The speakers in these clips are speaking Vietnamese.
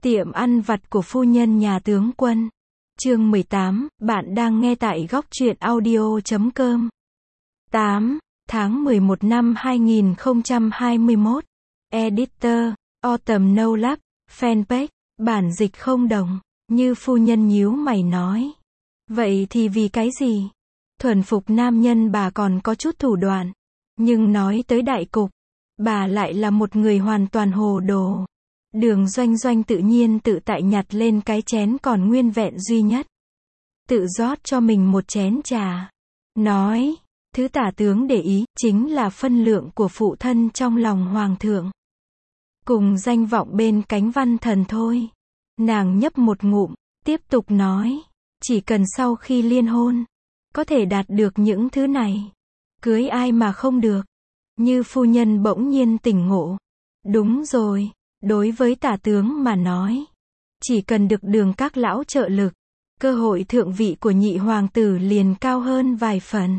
Tiệm ăn vặt của phu nhân nhà tướng quân. Chương 18, bạn đang nghe tại góc truyện audio.com. 8 tháng 11 năm 2021. Editor, Autumn No Lab, Fanpage, bản dịch không đồng. Như phu nhân nhíu mày nói. Vậy thì vì cái gì? Thuần phục nam nhân bà còn có chút thủ đoạn. Nhưng nói tới đại cục, bà lại là một người hoàn toàn hồ đồ. Đường Doanh Doanh tự nhiên tự tại nhặt lên cái chén còn nguyên vẹn duy nhất. Tự rót cho mình một chén trà. Nói, thứ tả tướng để ý, chính là phân lượng của phụ thân trong lòng hoàng thượng. Cùng danh vọng bên cánh văn thần thôi. Nàng nhấp một ngụm, tiếp tục nói, chỉ cần sau khi liên hôn, có thể đạt được những thứ này. Cưới ai mà không được. Như phu nhân bỗng nhiên tỉnh ngộ. Đúng rồi. Đối với tả tướng mà nói, chỉ cần được Đường các lão trợ lực, cơ hội thượng vị của nhị hoàng tử liền cao hơn vài phần.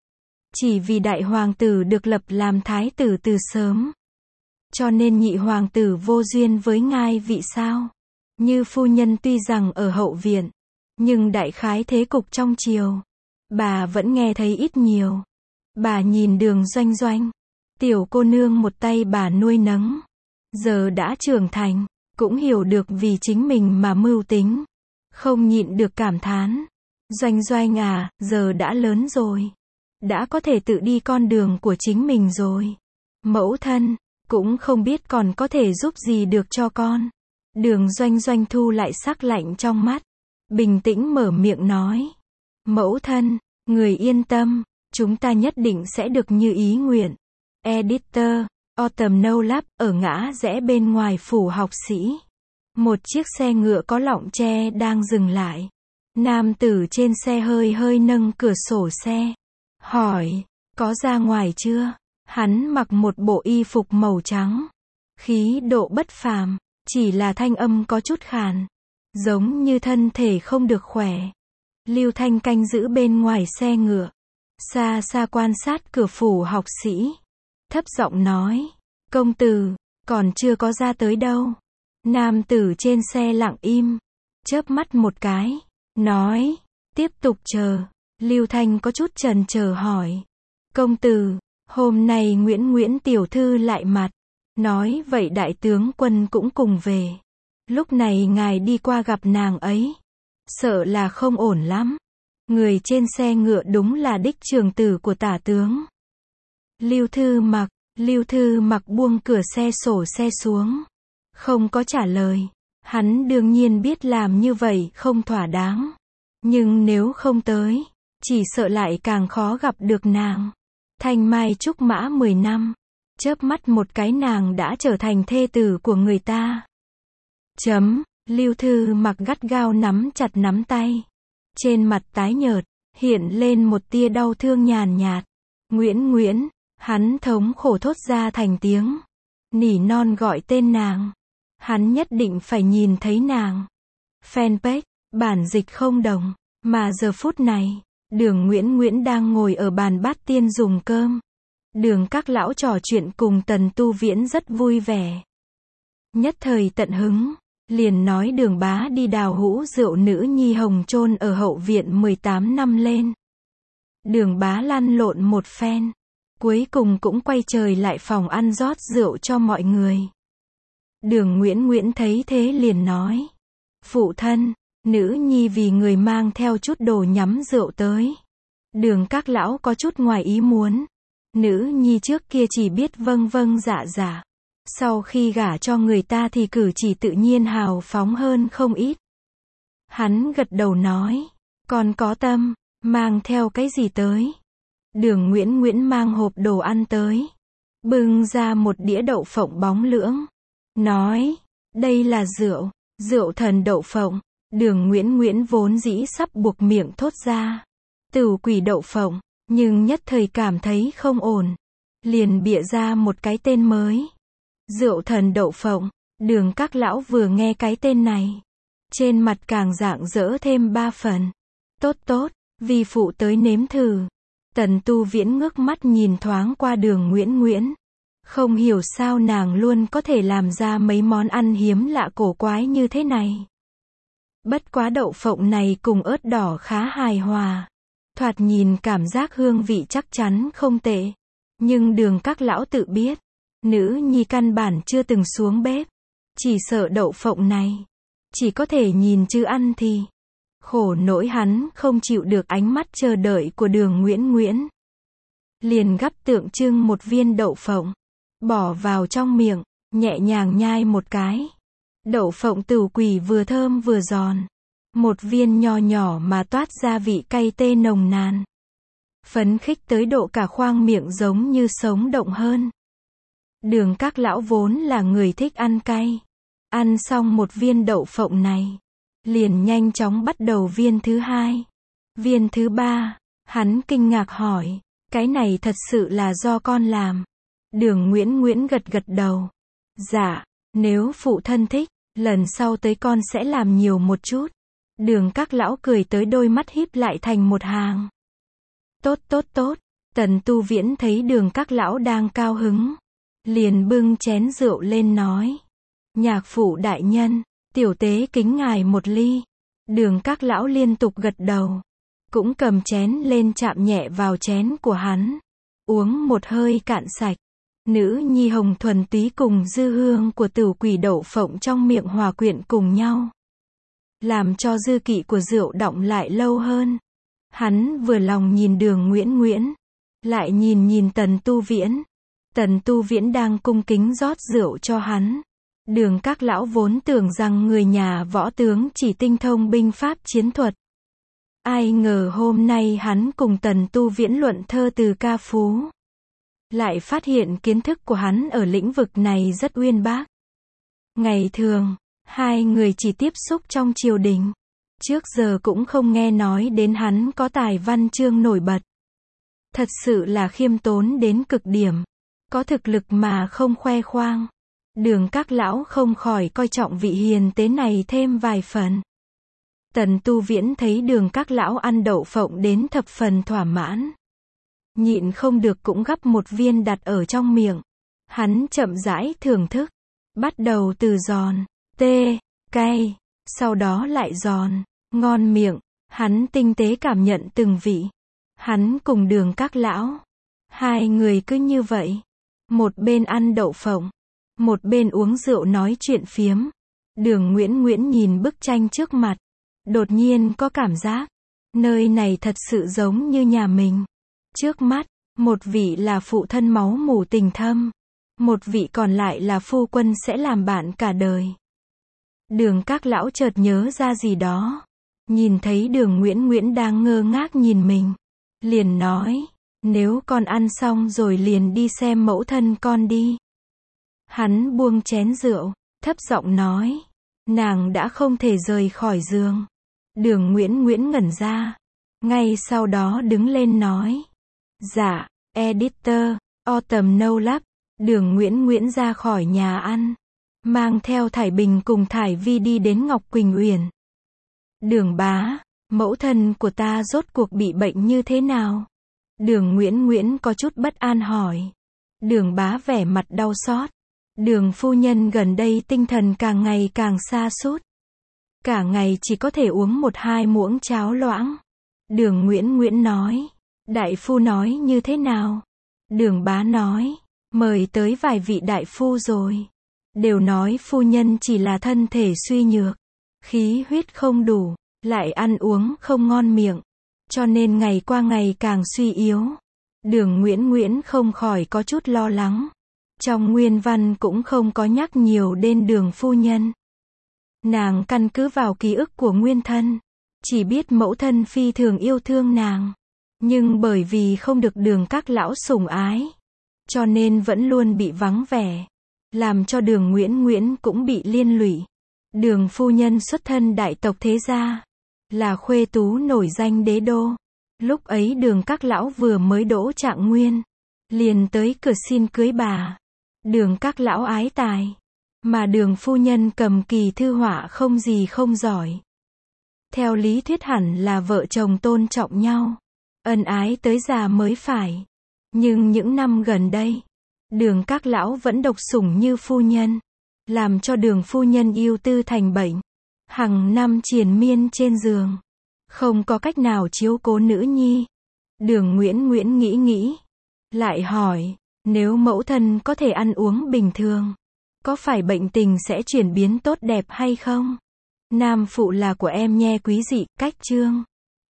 Chỉ vì đại hoàng tử được lập làm thái tử từ sớm, cho nên nhị hoàng tử vô duyên với ngai vị sao? Như phu nhân tuy rằng ở hậu viện, nhưng đại khái thế cục trong triều, bà vẫn nghe thấy ít nhiều. Bà nhìn Đường Doanh Doanh, tiểu cô nương một tay bà nuôi nấng. Giờ đã trưởng thành, cũng hiểu được vì chính mình mà mưu tính. Không nhịn được cảm thán. Doanh Doanh à, giờ đã lớn rồi. Đã có thể tự đi con đường của chính mình rồi. Mẫu thân, cũng không biết còn có thể giúp gì được cho con. Đường Doanh Doanh thu lại sắc lạnh trong mắt. Bình tĩnh mở miệng nói. Mẫu thân, người yên tâm, chúng ta nhất định sẽ được như ý nguyện. Editor, Autumn No Lab, ở ngã rẽ bên ngoài phủ học sĩ. Một chiếc xe ngựa có lọng tre đang dừng lại. Nam tử trên xe hơi hơi nâng cửa sổ xe. Hỏi, có ra ngoài chưa? Hắn mặc một bộ y phục màu trắng. Khí độ bất phàm, chỉ là thanh âm có chút khàn. Giống như thân thể không được khỏe. Lưu Thanh canh giữ bên ngoài xe ngựa. Xa xa quan sát cửa phủ học sĩ. Thấp giọng nói, công tử, còn chưa có ra tới đâu. Nam tử trên xe lặng im, chớp mắt một cái, nói, tiếp tục chờ. Lưu Thanh có chút chần chờ hỏi, công tử, hôm nay Nguyễn tiểu thư lại mặt, nói vậy đại tướng quân cũng cùng về. Lúc này ngài đi qua gặp nàng ấy, sợ là không ổn lắm. Người trên xe ngựa đúng là đích trường tử của tả tướng. Lưu Thư Mặc buông cửa xe sổ xe xuống. Không có trả lời. Hắn đương nhiên biết làm như vậy không thỏa đáng. Nhưng nếu không tới, chỉ sợ lại càng khó gặp được nàng. Thanh mai trúc mã 10 năm. Chớp mắt một cái nàng đã trở thành thê tử của người ta. Lưu Thư Mặc gắt gao nắm chặt nắm tay. Trên mặt tái nhợt, hiện lên một tia đau thương nhàn nhạt. Nguyễn. Hắn thống khổ thốt ra thành tiếng. Nỉ non gọi tên nàng. Hắn nhất định phải nhìn thấy nàng. Fanpage, bản dịch không đồng. Mà giờ phút này, Đường Nguyễn đang ngồi ở bàn bát tiên dùng cơm. Đường các lão trò chuyện cùng Tần Tu Viễn rất vui vẻ. Nhất thời tận hứng, liền nói Đường bá đi đào hũ rượu nữ nhi hồng chôn ở hậu viện 18 năm lên. Đường bá lăn lộn một phen. Cuối cùng cũng quay trời lại phòng ăn rót rượu cho mọi người. Đường Nguyễn thấy thế liền nói. Phụ thân, nữ nhi vì người mang theo chút đồ nhắm rượu tới. Đường các lão có chút ngoài ý muốn. Nữ nhi trước kia chỉ biết vâng dạ. Sau khi gả cho người ta thì cử chỉ tự nhiên hào phóng hơn không ít. Hắn gật đầu nói. Con có tâm, mang theo cái gì tới? Đường Nguyễn mang hộp đồ ăn tới. Bưng ra một đĩa đậu phộng bóng lưỡng. Nói, đây là rượu thần đậu phộng. Đường Nguyễn vốn dĩ sắp buộc miệng thốt ra. Tửu quỷ đậu phộng, nhưng nhất thời cảm thấy không ổn. Liền bịa ra một cái tên mới. Rượu thần đậu phộng. Đường các lão vừa nghe cái tên này. Trên mặt càng rạng rỡ thêm 3 phần. Tốt, vì phụ tới nếm thử. Tần Tu Viễn ngước mắt nhìn thoáng qua Đường Nguyễn. Không hiểu sao nàng luôn có thể làm ra mấy món ăn hiếm lạ cổ quái như thế này. Bất quá đậu phộng này cùng ớt đỏ khá hài hòa. Thoạt nhìn cảm giác hương vị chắc chắn không tệ. Nhưng Đường Các Lão tự biết, nữ nhi căn bản chưa từng xuống bếp. Chỉ sợ đậu phộng này, chỉ có thể nhìn chứ ăn thì. Khổ nỗi hắn không chịu được ánh mắt chờ đợi của Đường Nguyễn Nguyễn. Liền gắp tượng trưng một viên đậu phộng, bỏ vào trong miệng, nhẹ nhàng nhai một cái. Đậu phộng Tửu Quỷ vừa thơm vừa giòn. Một viên nho nhỏ mà toát ra vị cay tê nồng nàn. Phấn khích tới độ cả khoang miệng giống như sống động hơn. Đường Các Lão vốn là người thích ăn cay. Ăn xong một viên đậu phộng này, liền nhanh chóng bắt đầu viên thứ hai. Viên thứ ba, hắn kinh ngạc hỏi, cái này thật sự là do con làm? Đường Nguyễn Nguyễn gật gật đầu. Dạ, nếu phụ thân thích, lần sau tới con sẽ làm nhiều một chút. Đường Các Lão cười tới đôi mắt híp lại thành một hàng. Tốt tốt tốt, Tần Tu Viễn thấy Đường Các Lão đang cao hứng, liền bưng chén rượu lên nói. Nhạc phụ đại nhân, tiểu tế kính ngài một ly. Đường Các Lão liên tục gật đầu, cũng cầm chén lên chạm nhẹ vào chén của hắn. Uống một hơi cạn sạch. Nữ nhi hồng thuần túy cùng dư hương của Tửu Quỷ đậu phộng trong miệng hòa quyện cùng nhau, làm cho dư kỵ của rượu đọng lại lâu hơn. Hắn vừa lòng nhìn Đường Nguyễn Nguyễn, lại nhìn Tần Tu Viễn. Tần Tu Viễn đang cung kính rót rượu cho hắn. Đường Các Lão vốn tưởng rằng người nhà võ tướng chỉ tinh thông binh pháp chiến thuật. Ai ngờ hôm nay hắn cùng Tần Tu Viễn luận thơ từ ca phú, lại phát hiện kiến thức của hắn ở lĩnh vực này rất uyên bác. Ngày thường, hai người chỉ tiếp xúc trong triều đình, trước giờ cũng không nghe nói đến hắn có tài văn chương nổi bật. Thật sự là khiêm tốn đến cực điểm, có thực lực mà không khoe khoang. Đường Các Lão không khỏi coi trọng vị hiền tế này thêm vài phần. Tần Tu Viễn thấy Đường Các Lão ăn đậu phộng đến thập phần thỏa mãn, nhịn không được cũng gắp một viên đặt ở trong miệng. Hắn chậm rãi thưởng thức, bắt đầu từ giòn, tê, cay, sau đó lại giòn, ngon miệng. Hắn tinh tế cảm nhận từng vị. Hắn cùng Đường Các Lão, hai người cứ như vậy, một bên ăn đậu phộng, một bên uống rượu nói chuyện phiếm. Đường Nguyễn Nguyễn nhìn bức tranh trước mặt, đột nhiên có cảm giác, nơi này thật sự giống như nhà mình. Trước mắt, một vị là phụ thân máu mủ tình thâm, một vị còn lại là phu quân sẽ làm bạn cả đời. Đường Các Lão chợt nhớ ra gì đó, nhìn thấy Đường Nguyễn Nguyễn đang ngơ ngác nhìn mình, liền nói, nếu con ăn xong rồi liền đi xem mẫu thân con đi. Hắn buông chén rượu, thấp giọng nói, nàng đã không thể rời khỏi giường. Đường Nguyễn Nguyễn ngẩn ra, ngay sau đó đứng lên nói, dạ, editor, Autumn No Lab. Đường Nguyễn Nguyễn ra khỏi nhà ăn, mang theo Thải Bình cùng Thải Vi đi đến Ngọc Quỳnh Uyển. Đường bá, mẫu thân của ta rốt cuộc bị bệnh như thế nào? Đường Nguyễn Nguyễn có chút bất an hỏi. Đường bá vẻ mặt đau xót. Đường phu nhân gần đây tinh thần càng ngày càng sa sút, cả ngày chỉ có thể uống 1-2 muỗng cháo loãng. Đường Nguyễn Nguyễn nói. Đại phu nói như thế nào? Đường bá nói, mời tới vài vị đại phu rồi, đều nói phu nhân chỉ là thân thể suy nhược, khí huyết không đủ, lại ăn uống không ngon miệng, cho nên ngày qua ngày càng suy yếu. Đường Nguyễn Nguyễn không khỏi có chút lo lắng. Trong nguyên văn cũng không có nhắc nhiều đến Đường phu nhân. Nàng căn cứ vào ký ức của nguyên thân, chỉ biết mẫu thân phi thường yêu thương nàng, nhưng bởi vì không được Đường Các Lão sủng ái, cho nên vẫn luôn bị vắng vẻ, làm cho Đường Nguyễn Nguyễn cũng bị liên lụy. Đường phu nhân xuất thân đại tộc thế gia, là khuê tú nổi danh đế đô. Lúc ấy Đường Các Lão vừa mới đỗ trạng nguyên, liền tới cửa xin cưới bà. Đường Các Lão ái tài, mà Đường phu nhân cầm kỳ thư họa không gì không giỏi. Theo lý thuyết hẳn là vợ chồng tôn trọng nhau, ân ái tới già mới phải. Nhưng những năm gần đây, Đường các lão vẫn độc sủng như phu nhân, làm cho Đường phu nhân yêu tư thành bệnh, hằng năm triền miên trên giường, không có cách nào chiếu cố nữ nhi. Đường Nguyễn Nguyễn nghĩ, lại hỏi, nếu mẫu thân có thể ăn uống bình thường, có phải bệnh tình sẽ chuyển biến tốt đẹp hay không? Nam phụ là của em nhe quý dị, cách chương.